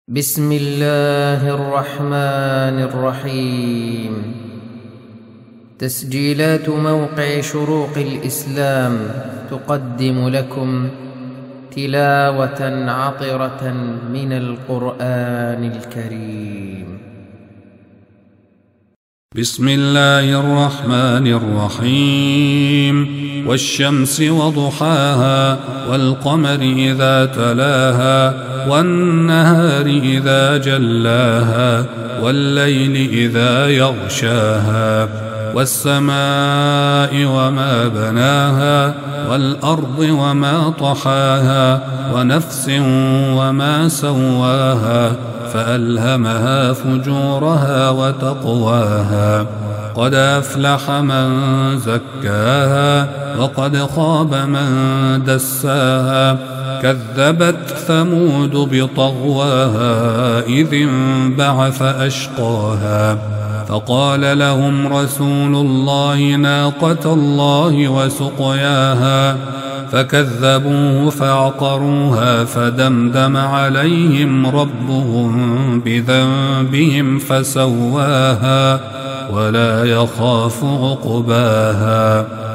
بسم الله الرحمن الرحيم. تسجيلات موقع شروق الإسلام تقدم لكم تلاوة عطرة من القرآن الكريم. بسم الله الرحمن الرحيم. والشمس وضحاها والقمر إذا تلاها والنهار إذا جلاها والليل إذا يغشاها والسماء وما بناها والأرض وما طحاها ونفس وما سواها فألهمها فجورها وتقواها. قد أفلح من زكاها وقد خاب من دساها. كذبت ثمود بطغواها إذ انبعث أشقاها فقال لهم رسول الله ناقة الله وسقياها فكذبوه فعقروها فدمدم عليهم ربهم بذنبهم فسواها ولا يخاف عقباها.